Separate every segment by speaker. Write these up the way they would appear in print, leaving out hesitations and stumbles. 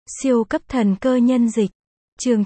Speaker 1: Siêu cấp thần cơ nhân dịch. Chương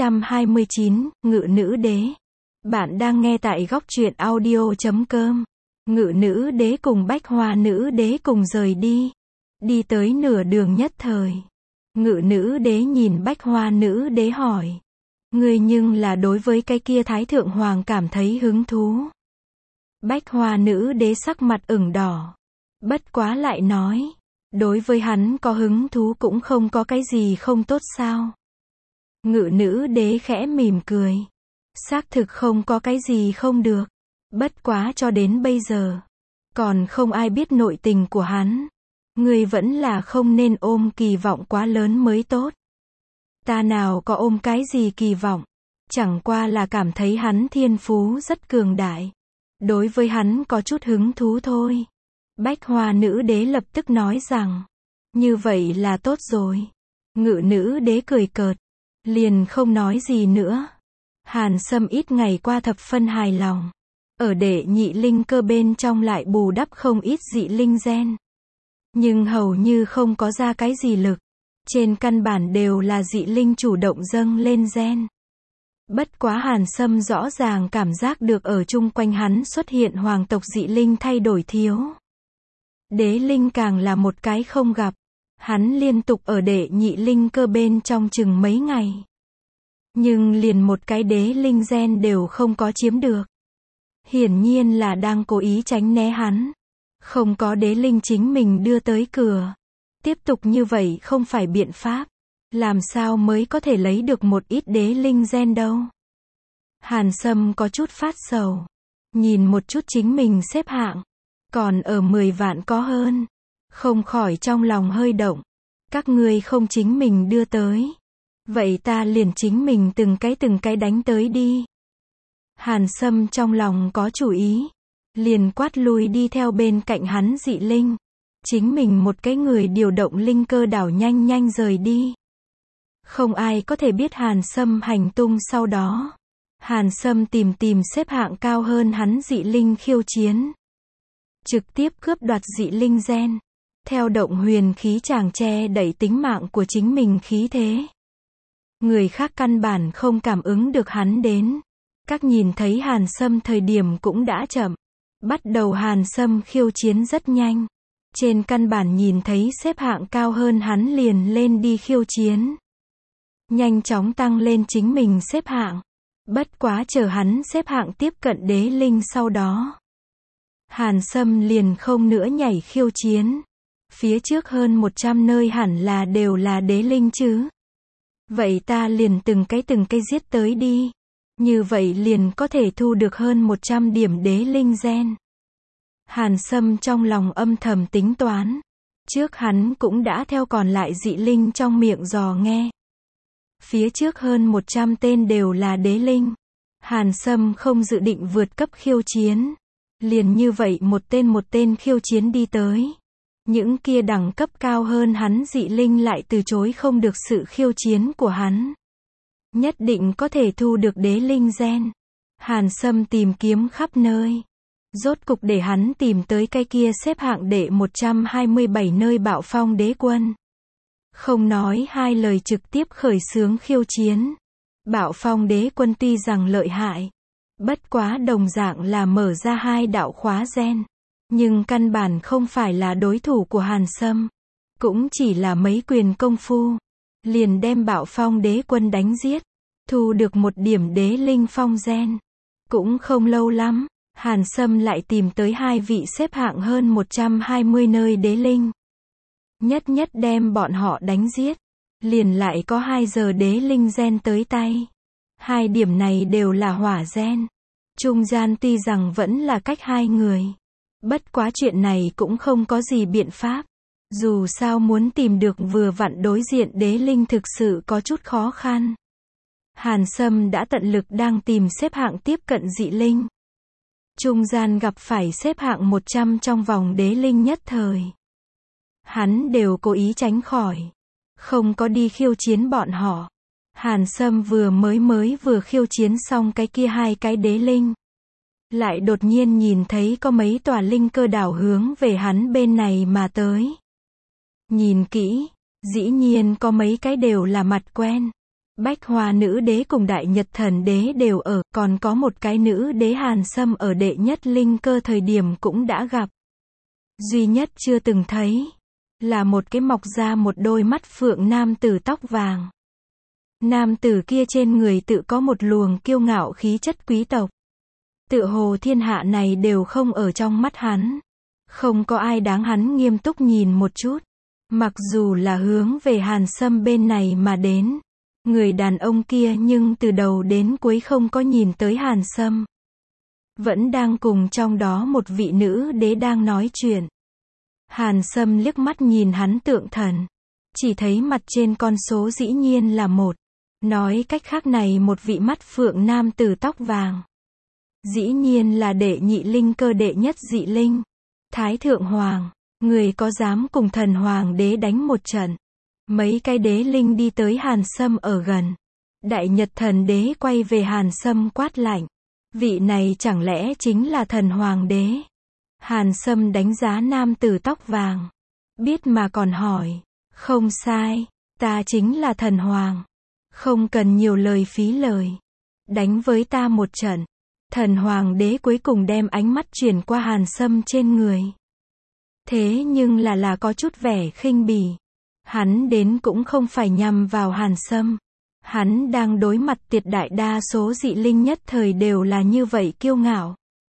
Speaker 1: 929, Ngự nữ đế. Bạn đang nghe tại góc truyện audio.com. Ngự nữ đế cùng Bách Hoa nữ đế cùng rời đi. Đi tới nửa đường nhất thời. Ngự nữ đế nhìn Bách Hoa nữ đế hỏi. Ngươi nhưng là đối với cái kia Thái Thượng Hoàng cảm thấy hứng thú. Bách Hoa nữ đế sắc mặt ửng đỏ. Bất quá lại nói. Đối với hắn có hứng thú cũng không có cái gì không tốt sao. Ngự nữ đế khẽ mỉm cười. Xác thực không có cái gì không được. Bất quá cho đến bây giờ. Còn không ai biết nội tình của hắn. Ngươi vẫn là không nên ôm kỳ vọng quá lớn mới tốt. Ta nào có ôm cái gì kỳ vọng. Chẳng qua là cảm thấy hắn thiên phú rất cường đại. Đối với hắn có chút hứng thú thôi. Bách Hoa nữ đế lập tức nói rằng. Như vậy là tốt rồi. Ngự nữ đế cười cợt. Liền không nói gì nữa. Hàn Sâm ít ngày qua thập phân hài lòng. Ở đệ nhị linh cơ bên trong lại bù đắp không ít dị linh gen. Nhưng hầu như không có ra cái gì lực. Trên căn bản đều là dị linh chủ động dâng lên gen. Bất quá Hàn Sâm rõ ràng cảm giác được ở chung quanh hắn xuất hiện hoàng tộc dị linh thay đổi thiếu. Đế linh càng là một cái không gặp. Hắn liên tục ở đệ nhị linh cơ bên trong chừng mấy ngày. Nhưng liền một cái đế linh gen đều không có chiếm được. Hiển nhiên là đang cố ý tránh né hắn. Không có đế linh chính mình đưa tới cửa. Tiếp tục như vậy không phải biện pháp. Làm sao mới có thể lấy được một ít đế linh gen đâu. Hàn Sâm có chút phát sầu. Nhìn một chút chính mình xếp hạng. Còn ở 10 vạn có hơn. Không khỏi trong lòng hơi động. Các ngươi không chính mình đưa tới. Vậy ta liền chính mình từng cái đánh tới đi. Hàn Sâm trong lòng có chủ ý. Liền quát lui đi theo bên cạnh hắn dị linh. Chính mình một cái người điều động linh cơ đảo nhanh nhanh rời đi. Không ai có thể biết Hàn Sâm hành tung sau đó. Hàn Sâm tìm xếp hạng cao hơn hắn dị linh khiêu chiến. Trực tiếp cướp đoạt dị linh gen. Theo động huyền khí chàng che đẩy tính mạng của chính mình khí thế. Người khác căn bản không cảm ứng được hắn đến. Các nhìn thấy Hàn Sâm thời điểm cũng đã chậm. Bắt đầu Hàn Sâm khiêu chiến rất nhanh. Trên căn bản nhìn thấy xếp hạng cao hơn hắn liền lên đi khiêu chiến. Nhanh chóng tăng lên chính mình xếp hạng. Bất quá chờ hắn xếp hạng tiếp cận đế linh sau đó. Hàn Sâm liền không nữa nhảy khiêu chiến. Phía trước hơn 100 nơi hẳn là đều là đế linh chứ. Vậy ta liền từng cái giết tới đi. Như vậy liền có thể thu được hơn 100 điểm đế linh gen. Hàn Sâm trong lòng âm thầm tính toán. Trước hắn cũng đã theo còn lại dị linh trong miệng dò nghe. Phía trước hơn 100 tên đều là đế linh. Hàn Sâm không dự định vượt cấp khiêu chiến. Liền như vậy một tên khiêu chiến đi tới. Những kia đẳng cấp cao hơn hắn dị linh lại từ chối không được sự khiêu chiến của hắn. Nhất định có thể thu được đế linh gen. Hàn Sâm tìm kiếm khắp nơi. Rốt cục để hắn tìm tới cái kia xếp hạng đệ 127 nơi Bạo Phong đế quân. Không nói hai lời trực tiếp khởi xướng khiêu chiến. Bạo Phong đế quân tuy rằng lợi hại. Bất quá đồng dạng là mở ra 2 đạo khóa gen. Nhưng căn bản không phải là đối thủ của Hàn Sâm. Cũng chỉ là mấy quyền công phu. Liền đem Bạo Phong đế quân đánh giết. Thu được một điểm đế linh phong gen. Cũng không lâu lắm. Hàn Sâm lại tìm tới 2 vị xếp hạng hơn 120 nơi đế linh. Nhất đem bọn họ đánh giết. Liền lại có 2 giờ đế linh gen tới tay. 2 điểm này đều là hỏa gen. Trung gian tuy rằng vẫn là cách 2 người. Bất quá chuyện này cũng không có gì biện pháp. Dù sao muốn tìm được vừa vặn đối diện đế linh thực sự có chút khó khăn. Hàn Sâm đã tận lực đang tìm xếp hạng tiếp cận dị linh. Trung gian gặp phải xếp hạng 100 trong vòng đế linh nhất thời. Hắn đều cố ý tránh khỏi. Không có đi khiêu chiến bọn họ. Hàn Sâm vừa khiêu chiến xong cái kia 2 cái đế linh. Lại đột nhiên nhìn thấy có mấy tòa linh cơ đảo hướng về hắn bên này mà tới. Nhìn kỹ, Dĩ nhiên có mấy cái đều là mặt quen. Bách Hoa nữ đế cùng Đại Nhật thần đế đều ở, còn có một cái nữ đế Hàn Sâm ở đệ nhất linh cơ thời điểm cũng đã gặp. Duy nhất chưa từng thấy, là một cái mọc ra một đôi mắt phượng nam tử tóc vàng. Nam tử kia trên người tự có một luồng kiêu ngạo khí chất quý tộc. Tựa hồ thiên hạ này đều không ở trong mắt hắn. Không có ai đáng hắn nghiêm túc nhìn một chút. Mặc dù là hướng về Hàn Sâm bên này mà đến. Người đàn ông kia nhưng từ đầu đến cuối không có nhìn tới Hàn Sâm. Vẫn đang cùng trong đó một vị nữ đế đang nói chuyện. Hàn Sâm liếc mắt nhìn hắn tượng thần. Chỉ thấy mặt trên con số dĩ nhiên là một. Nói cách khác này một vị mắt phượng nam tử tóc vàng. Dĩ nhiên là đệ nhị linh cơ đệ nhất dị linh. Thái Thượng Hoàng. Người có dám cùng thần hoàng đế đánh một trận. Mấy cái đế linh đi tới Hàn Sâm ở gần. Đại Nhật thần đế quay về Hàn Sâm quát lạnh. Vị này chẳng lẽ chính là thần hoàng đế? Hàn Sâm đánh giá nam tử tóc vàng. Biết mà còn hỏi. Không sai, ta chính là thần hoàng. Không cần nhiều lời phí lời. Đánh với ta một trận. Thần hoàng đế cuối cùng đem ánh mắt chuyển qua Hàn Sâm trên người. Thế nhưng là có chút vẻ khinh bỉ. Hắn đến cũng không phải nhằm vào Hàn Sâm. Hắn đang đối mặt tuyệt đại đa số dị linh nhất thời đều là như vậy kiêu ngạo.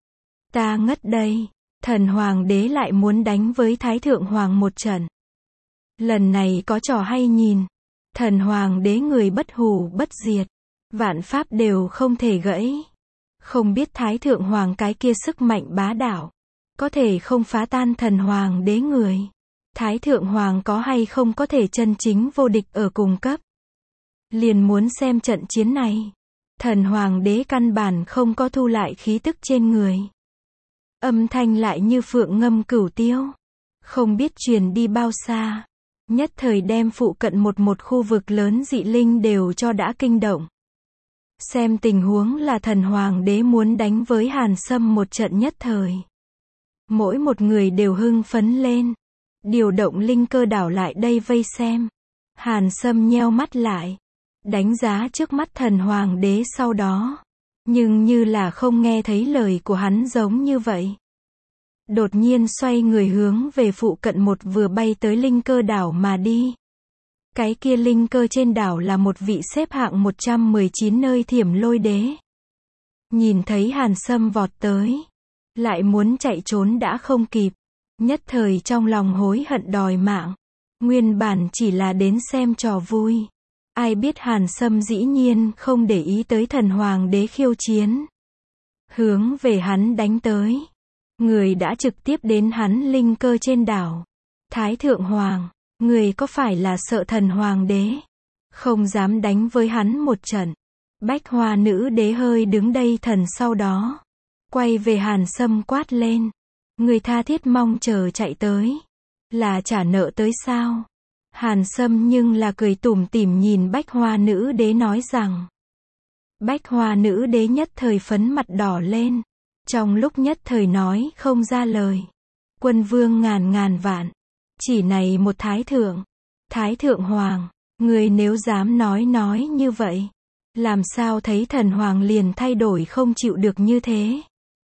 Speaker 1: Ta ngất đây. Thần hoàng đế lại muốn đánh với Thái Thượng Hoàng một trận. Lần này có trò hay nhìn. Thần hoàng đế người bất hủ bất diệt. Vạn pháp đều không thể gãy. Không biết Thái Thượng Hoàng cái kia sức mạnh bá đạo. Có thể không phá tan thần hoàng đế người. Thái Thượng Hoàng có hay không có thể chân chính vô địch ở cùng cấp. Liền muốn xem trận chiến này. Thần hoàng đế căn bản không có thu lại khí tức trên người. Âm thanh lại như phượng ngâm cửu tiêu. Không biết truyền đi bao xa. Nhất thời đem phụ cận một khu vực lớn dị linh đều cho đã kinh động. Xem tình huống là thần hoàng đế muốn đánh với Hàn Sâm một trận nhất thời. Mỗi một người đều hưng phấn lên. Điều động linh cơ đảo lại đây vây xem. Hàn Sâm nheo mắt lại. Đánh giá trước mắt thần hoàng đế sau đó. Nhưng như là không nghe thấy lời của hắn giống như vậy. Đột nhiên xoay người hướng về phụ cận một vừa bay tới linh cơ đảo mà đi. Cái kia linh cơ trên đảo là một vị xếp hạng 119 nơi Thiểm Lôi đế. Nhìn thấy Hàn Sâm vọt tới. Lại muốn chạy trốn đã không kịp. Nhất thời trong lòng hối hận đòi mạng. Nguyên bản chỉ là đến xem trò vui. Ai biết Hàn Sâm dĩ nhiên không để ý tới thần hoàng đế khiêu chiến. Hướng về hắn đánh tới. Người đã trực tiếp đến hắn linh cơ trên đảo. Thái Thượng Hoàng, người có phải là sợ thần hoàng đế? Không dám đánh với hắn một trận. Bách Hoa nữ đế hơi đứng đây thần sau đó. Quay về Hàn Sâm quát lên. Người tha thiết mong chờ chạy tới. Là trả nợ tới sao? Hàn Sâm nhưng là cười tủm tỉm nhìn Bách Hoa nữ đế nói rằng. Bách Hoa nữ đế nhất thời phấn mặt đỏ lên. Trong lúc nhất thời nói không ra lời. Quân vương ngàn vạn. Chỉ này một thái thượng. Thái Thượng Hoàng. Người nếu dám nói như vậy. Làm sao thấy thần hoàng liền thay đổi không chịu được như thế.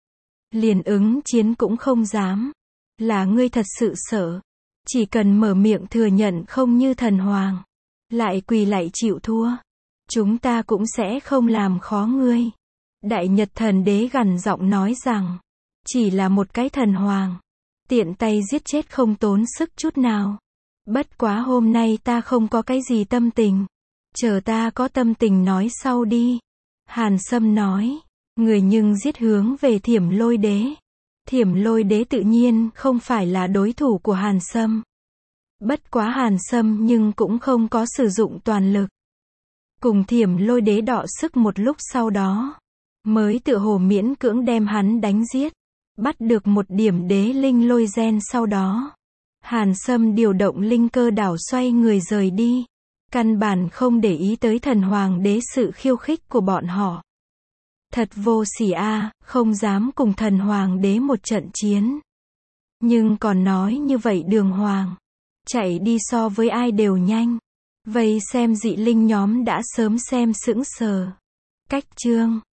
Speaker 1: Liền ứng chiến cũng không dám. Là ngươi thật sự sợ. Chỉ cần mở miệng thừa nhận không như thần hoàng. Lại quỳ lại chịu thua. Chúng ta cũng sẽ không làm khó ngươi. Đại Nhật thần đế gằn giọng nói rằng. Chỉ là một cái thần hoàng. Tiện tay giết chết không tốn sức chút nào. Bất quá hôm nay ta không có cái gì tâm tình. Chờ ta có tâm tình nói sau đi. Hàn Sâm nói. Người nhưng giết hướng về Thiểm Lôi đế. Thiểm Lôi đế tự nhiên không phải là đối thủ của Hàn Sâm. Bất quá Hàn Sâm nhưng cũng không có sử dụng toàn lực. Cùng Thiểm Lôi đế đọ sức một lúc sau đó. Mới tựa hồ miễn cưỡng đem hắn đánh giết. Bắt được một điểm đế linh lôi gen sau đó. Hàn Sâm điều động linh cơ đảo xoay người rời đi. Căn bản không để ý tới thần hoàng đế sự khiêu khích của bọn họ. Thật vô sỉ a, không dám cùng thần hoàng đế một trận chiến. Nhưng còn nói như vậy đường hoàng. Chạy đi so với ai đều nhanh. Vây xem dị linh nhóm đã sớm xem sững sờ. Cách chương